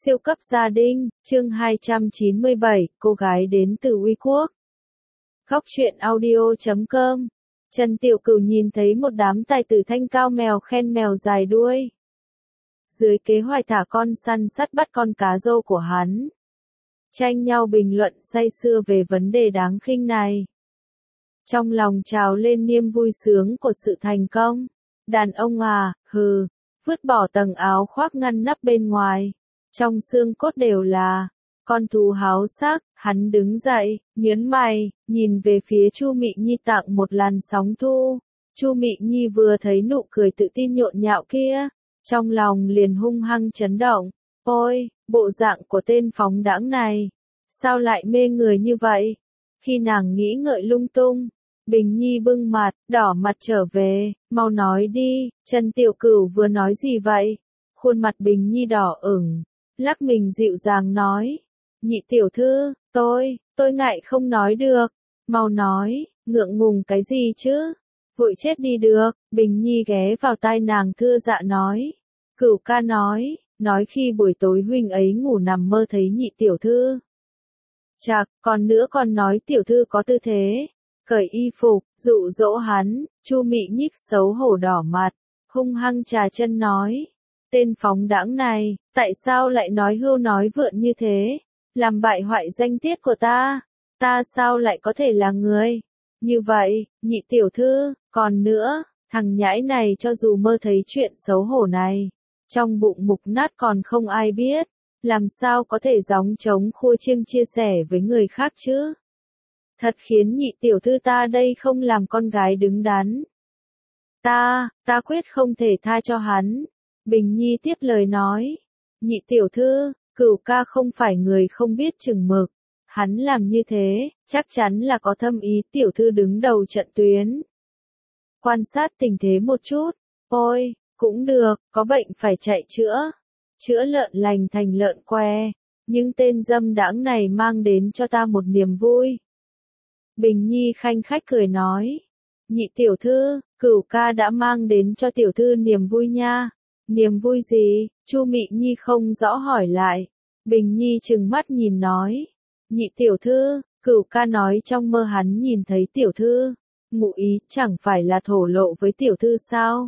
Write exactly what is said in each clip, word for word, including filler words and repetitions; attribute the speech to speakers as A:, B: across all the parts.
A: Siêu cấp gia đình, chương hai trăm chín mươi bảy, cô gái đến từ Uy Quốc. Góc truyện audio chấm com. Trần Tiểu Cửu nhìn thấy một đám tài tử thanh cao mèo khen mèo dài đuôi. Dưới kế hoạch thả con săn sắt bắt con cá rô của hắn. Tranh nhau bình luận say sưa về vấn đề đáng khinh này. Trong lòng trào lên niềm vui sướng của sự thành công. Đàn ông à, hừ, vứt bỏ tầng áo khoác ngăn nắp bên ngoài. Trong xương cốt đều là con thú háo sắc, hắn đứng dậy, nhớn mày, nhìn về phía Chu Mị Nhi tặng một làn sóng thu. Chu Mị Nhi vừa thấy nụ cười tự tin nhộn nhạo kia, trong lòng liền hung hăng chấn động. Ôi, bộ dạng của tên phóng đãng này, sao lại mê người như vậy? Khi nàng nghĩ ngợi lung tung, Bình Nhi bưng mặt, đỏ mặt trở về, mau nói đi, Trần Tiểu Cửu vừa nói gì vậy? Khuôn mặt Bình Nhi đỏ ửng, lắc mình dịu dàng nói, nhị tiểu thư, tôi, tôi ngại không nói được, mau nói, ngượng ngùng cái gì chứ, vội chết đi được. Bình Nhi ghé vào tai nàng thưa dạ nói, Cửu ca nói, nói khi buổi tối huynh ấy ngủ nằm mơ thấy nhị tiểu thư. Chạc, còn nữa còn nói tiểu thư có tư thế, cởi y phục, dụ dỗ hắn. Chu Mị Nhích xấu hổ đỏ mặt, hung hăng trà chân nói, tên phóng đãng này, tại sao lại nói hưu nói vượn như thế, làm bại hoại danh tiết của ta, ta sao lại có thể là người như vậy? Nhị tiểu thư, còn nữa, thằng nhãi này cho dù mơ thấy chuyện xấu hổ này, trong bụng mục nát còn không ai biết, làm sao có thể gióng trống khua chiêng chia sẻ với người khác chứ? Thật khiến nhị tiểu thư ta đây không làm con gái đứng đắn. Ta, ta quyết không thể tha cho hắn. Bình Nhi tiếp lời nói, nhị tiểu thư, Cửu ca không phải người không biết chừng mực, hắn làm như thế, chắc chắn là có thâm ý. Tiểu thư đứng đầu trận tuyến, quan sát tình thế một chút. Ôi, cũng được, có bệnh phải chạy chữa, chữa lợn lành thành lợn que, nhưng tên dâm đãng này mang đến cho ta một niềm vui. Bình Nhi khanh khách cười nói, nhị tiểu thư, Cửu ca đã mang đến cho tiểu thư niềm vui nha. Niềm vui gì? Chu Mị Nhi không rõ hỏi lại. Bình Nhi trừng mắt nhìn nói, nhị tiểu thư, Cửu ca nói trong mơ hắn nhìn thấy tiểu thư, ngụ ý chẳng phải là thổ lộ với tiểu thư sao?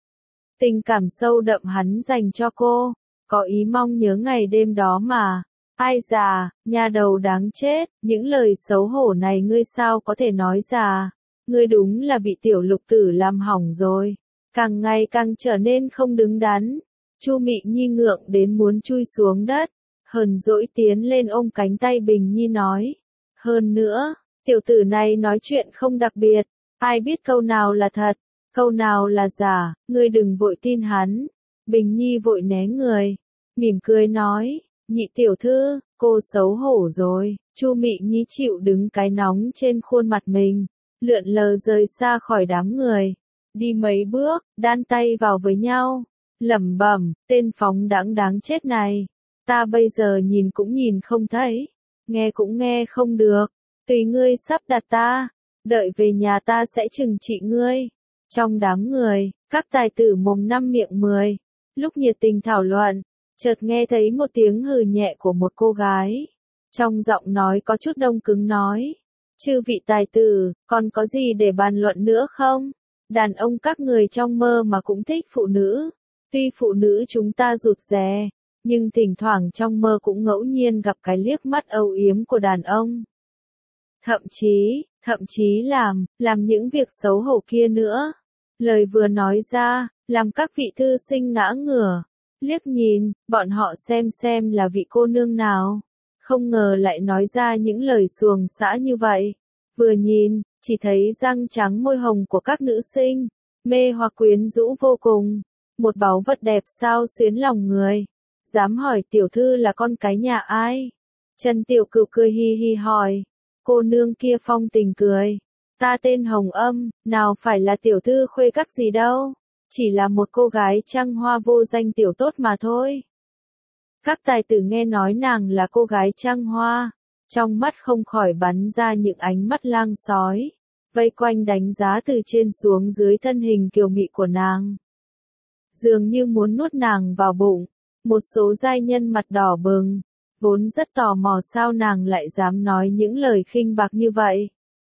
A: Tình cảm sâu đậm hắn dành cho cô, có ý mong nhớ ngày đêm đó mà. Ai già, nhà đầu đáng chết, những lời xấu hổ này ngươi sao có thể nói ra? Ngươi đúng là bị tiểu lục tử làm hỏng rồi, càng ngày càng trở nên không đứng đắn. Chu Mị Nhi ngượng đến muốn chui xuống đất, hờn dỗi tiến lên ôm cánh tay Bình Nhi nói, hơn nữa, tiểu tử này nói chuyện không đặc biệt, ai biết câu nào là thật, câu nào là giả, ngươi đừng vội tin hắn. Bình Nhi vội né người, mỉm cười nói, nhị tiểu thư, cô xấu hổ rồi. Chu Mị Nhi chịu đứng cái nóng trên khuôn mặt mình, lượn lờ rời xa khỏi đám người, đi mấy bước, đan tay vào với nhau, lẩm bẩm, tên phóng đãng đáng chết này, ta bây giờ nhìn cũng nhìn không thấy, nghe cũng nghe không được, tùy ngươi sắp đặt ta, đợi về nhà ta sẽ trừng trị ngươi. Trong đám người, các tài tử mồm năm miệng mười, lúc nhiệt tình thảo luận, chợt nghe thấy một tiếng hừ nhẹ của một cô gái, trong giọng nói có chút đông cứng nói, chư vị tài tử, còn có gì để bàn luận nữa không? Đàn ông các người trong mơ mà cũng thích phụ nữ, tuy phụ nữ chúng ta rụt rè, nhưng thỉnh thoảng trong mơ cũng ngẫu nhiên gặp cái liếc mắt âu yếm của đàn ông. Thậm chí, thậm chí làm, làm những việc xấu hổ kia nữa. Lời vừa nói ra, làm các vị thư sinh ngã ngửa, liếc nhìn, bọn họ xem xem là vị cô nương nào. Không ngờ lại nói ra những lời xuồng xã như vậy. Vừa nhìn, chỉ thấy răng trắng môi hồng của các nữ sinh, mê hoặc quyến rũ vô cùng. Một báu vật đẹp sao xuyến lòng người. Dám hỏi tiểu thư là con cái nhà ai? Trần Tiểu Cửu cười hi hi hỏi. Cô nương kia phong tình cười. Ta tên Hồng Âm, nào phải là tiểu thư khuê các gì đâu. Chỉ là một cô gái trăng hoa vô danh tiểu tốt mà thôi. Các tài tử nghe nói nàng là cô gái trăng hoa, trong mắt không khỏi bắn ra những ánh mắt lang sói, vây quanh đánh giá từ trên xuống dưới thân hình kiều mị của nàng. Dường như muốn nuốt nàng vào bụng, Một số giai nhân mặt đỏ bừng, vốn rất tò mò sao nàng lại dám nói những lời khinh bạc như vậy.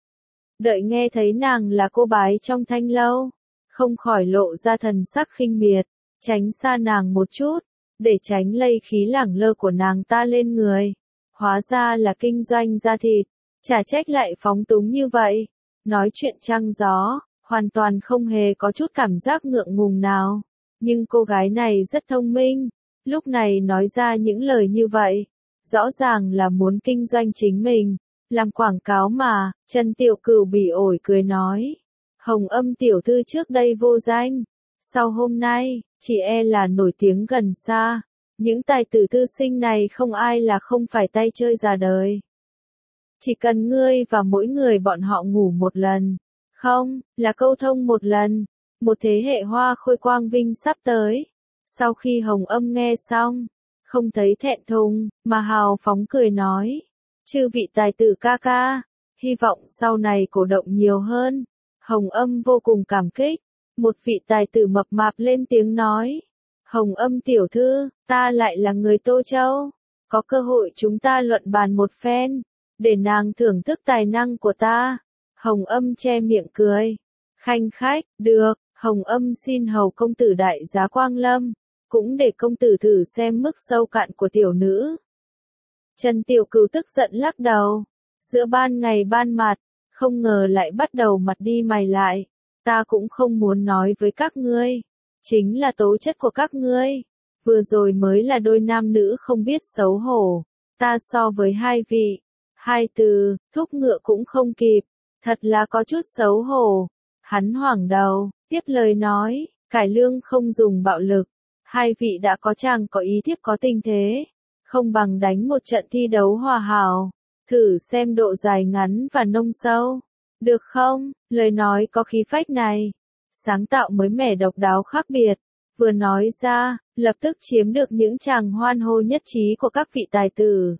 A: Đợi nghe thấy nàng là cô bái trong thanh lâu, không khỏi lộ ra thần sắc khinh miệt, tránh xa nàng một chút, để tránh lây khí lẳng lơ của nàng ta lên người. Hóa ra là kinh doanh da thịt, chả trách lại phóng túng như vậy. Nói chuyện trăng gió, hoàn toàn không hề có chút cảm giác ngượng ngùng nào. Nhưng cô gái này rất thông minh, lúc này nói ra những lời như vậy, rõ ràng là muốn kinh doanh chính mình, làm quảng cáo mà. Trần Tiểu Cửu bỉ ổi cười nói, Hồng Âm tiểu thư trước đây vô danh, sau hôm nay, chỉ e là nổi tiếng gần xa. Những tài tử thư sinh này không ai là không phải tay chơi già đời. Chỉ cần ngươi và mỗi người bọn họ ngủ một lần, không, là câu thông một lần, một thế hệ hoa khôi quang vinh sắp tới. Sau khi Hồng Âm nghe xong, không thấy thẹn thùng, mà hào phóng cười nói, chư vị tài tử ca ca, hy vọng sau này cổ động nhiều hơn. Hồng Âm vô cùng cảm kích, một vị tài tử mập mạp lên tiếng nói, Hồng Âm tiểu thư, ta lại là người Tô Châu, có cơ hội chúng ta luận bàn một phen, để nàng thưởng thức tài năng của ta. Hồng Âm che miệng cười, khanh khách, được, Hồng Âm xin hầu công tử đại giá quang lâm, cũng để công tử thử xem mức sâu cạn của tiểu nữ. Trần Tiểu Cửu tức giận lắc đầu, giữa ban ngày ban mặt, không ngờ lại bắt đầu mặt đi mày lại, ta cũng không muốn nói với các ngươi, chính là tố chất của các ngươi, vừa rồi mới là đôi nam nữ không biết xấu hổ, ta so với hai vị, hai từ, thúc ngựa cũng không kịp, thật là có chút xấu hổ. Hắn hoảng đầu, tiếp lời nói, cải lương không dùng bạo lực, hai vị đã có chàng có ý thiếp có tình thế, không bằng đánh một trận thi đấu hòa hảo, thử xem độ dài ngắn và nông sâu, được không? Lời nói có khí phách này, sáng tạo mới mẻ độc đáo khác biệt, vừa nói ra, lập tức chiếm được những tràng hoan hô nhất trí của các vị tài tử.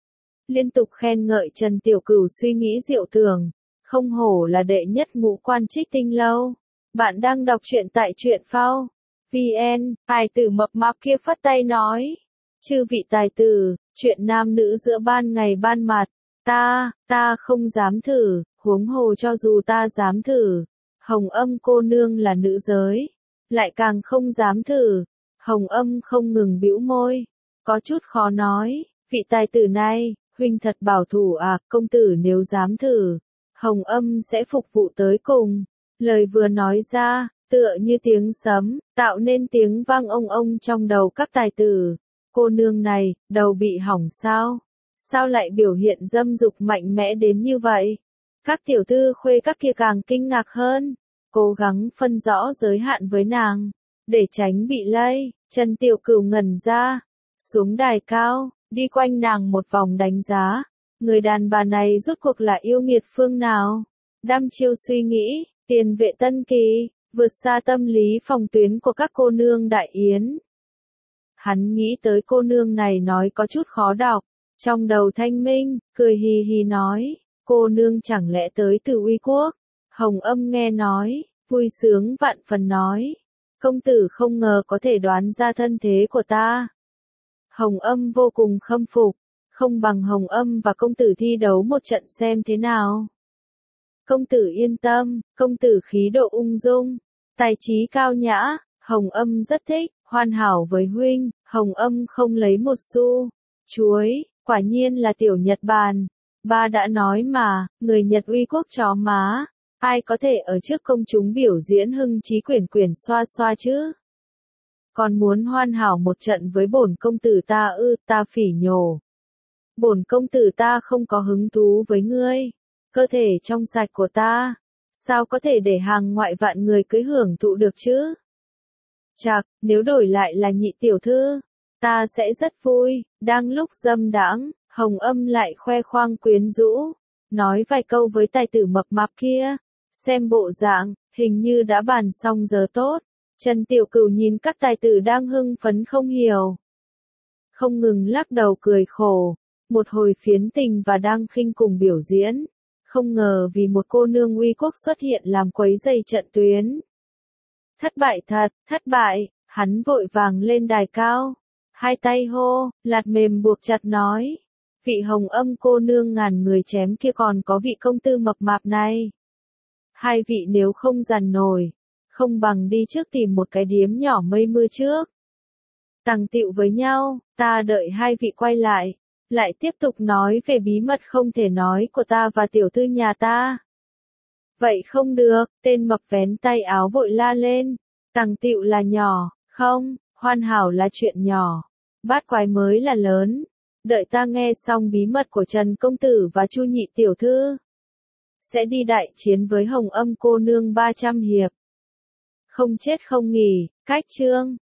A: Liên tục khen ngợi Trần Tiểu Cửu suy nghĩ diệu tưởng, không hổ là đệ nhất ngũ quan Trích Tinh lâu. Bạn đang đọc truyện tại truyện phao vn, tài tử mập mạp kia phất tay nói, chư vị tài tử, chuyện nam nữ giữa ban ngày ban mặt, ta, ta không dám thử, huống hồ cho dù ta dám thử, Hồng Âm cô nương là nữ giới, lại càng không dám thử. Hồng Âm không ngừng bĩu môi, có chút khó nói, vị tài tử này, huynh thật bảo thủ à, công tử nếu dám thử, Hồng Âm sẽ phục vụ tới cùng. Lời vừa nói ra, tựa như tiếng sấm, tạo nên tiếng vang ông ông trong đầu các tài tử. Cô nương này, đầu bị hỏng sao? Sao lại biểu hiện dâm dục mạnh mẽ đến như vậy? Các tiểu thư khuê các kia càng kinh ngạc hơn, cố gắng phân rõ giới hạn với nàng, để tránh bị lây. Trần Tiểu Cửu ngẩn ra, xuống đài cao, đi quanh nàng một vòng đánh giá, người đàn bà này rốt cuộc là yêu nghiệt phương nào? Đăm chiêu suy nghĩ, tiền vệ Tân Kỳ, vượt xa tâm lý phòng tuyến của các cô nương đại yến. Hắn nghĩ tới cô nương này nói có chút khó đọc, trong đầu thanh minh, cười hì hì nói, cô nương chẳng lẽ tới từ Uy Quốc? Hồng Âm nghe nói, vui sướng vạn phần nói, công tử không ngờ có thể đoán ra thân thế của ta. Hồng Âm vô cùng khâm phục, không bằng Hồng Âm và công tử thi đấu một trận xem thế nào. Công tử yên tâm, công tử khí độ ung dung, tài trí cao nhã, Hồng Âm rất thích, hoàn hảo với huynh. Hồng Âm không lấy một xu, chuối, quả nhiên là tiểu Nhật Bản. Ba đã nói mà, người Nhật Uy Quốc chó má, ai có thể ở trước công chúng biểu diễn hưng trí quyển quyển xoa xoa chứ? Còn muốn hoàn hảo một trận với bổn công tử ta ư? Ta phỉ nhổ. Bổn công tử ta không có hứng thú với ngươi. Cơ thể trong sạch của ta, sao có thể để hàng ngoại vạn người cưới hưởng thụ được chứ? Chạc, nếu đổi lại là nhị tiểu thư, ta sẽ rất vui. Đang lúc dâm đãng, Hồng Âm lại khoe khoang quyến rũ, nói vài câu với tài tử mập mạp kia, xem bộ dạng, hình như đã bàn xong giờ tốt. Trần Tiểu Cửu nhìn các tài tử đang hưng phấn không hiểu, không ngừng lắc đầu cười khổ, một hồi phiến tình và đang khinh cùng biểu diễn, không ngờ vì một cô nương Uy Quốc xuất hiện làm quấy dày trận tuyến. Thất bại thật, thất bại, hắn vội vàng lên đài cao, Hai tay hô, lạt mềm buộc chặt nói. Vị Hồng Âm cô nương ngàn người chém kia còn có vị công tử mập mạp này. Hai vị nếu không dằn nổi, không bằng đi trước tìm một cái điếm nhỏ mây mưa trước. Tàng tiệu với nhau, ta đợi hai vị quay lại, lại tiếp tục nói về bí mật không thể nói của ta và tiểu thư nhà ta. Vậy không được, tên mập vén tay áo vội la lên, tàng tiệu là nhỏ, không, hoàn hảo là chuyện nhỏ, bát quái mới là lớn. Đợi ta nghe xong bí mật của Trần Công Tử và Chu Nhị Tiểu Thư, sẽ đi đại chiến với Hồng Âm cô nương ba trăm hiệp. Không chết không nghỉ, cách chương.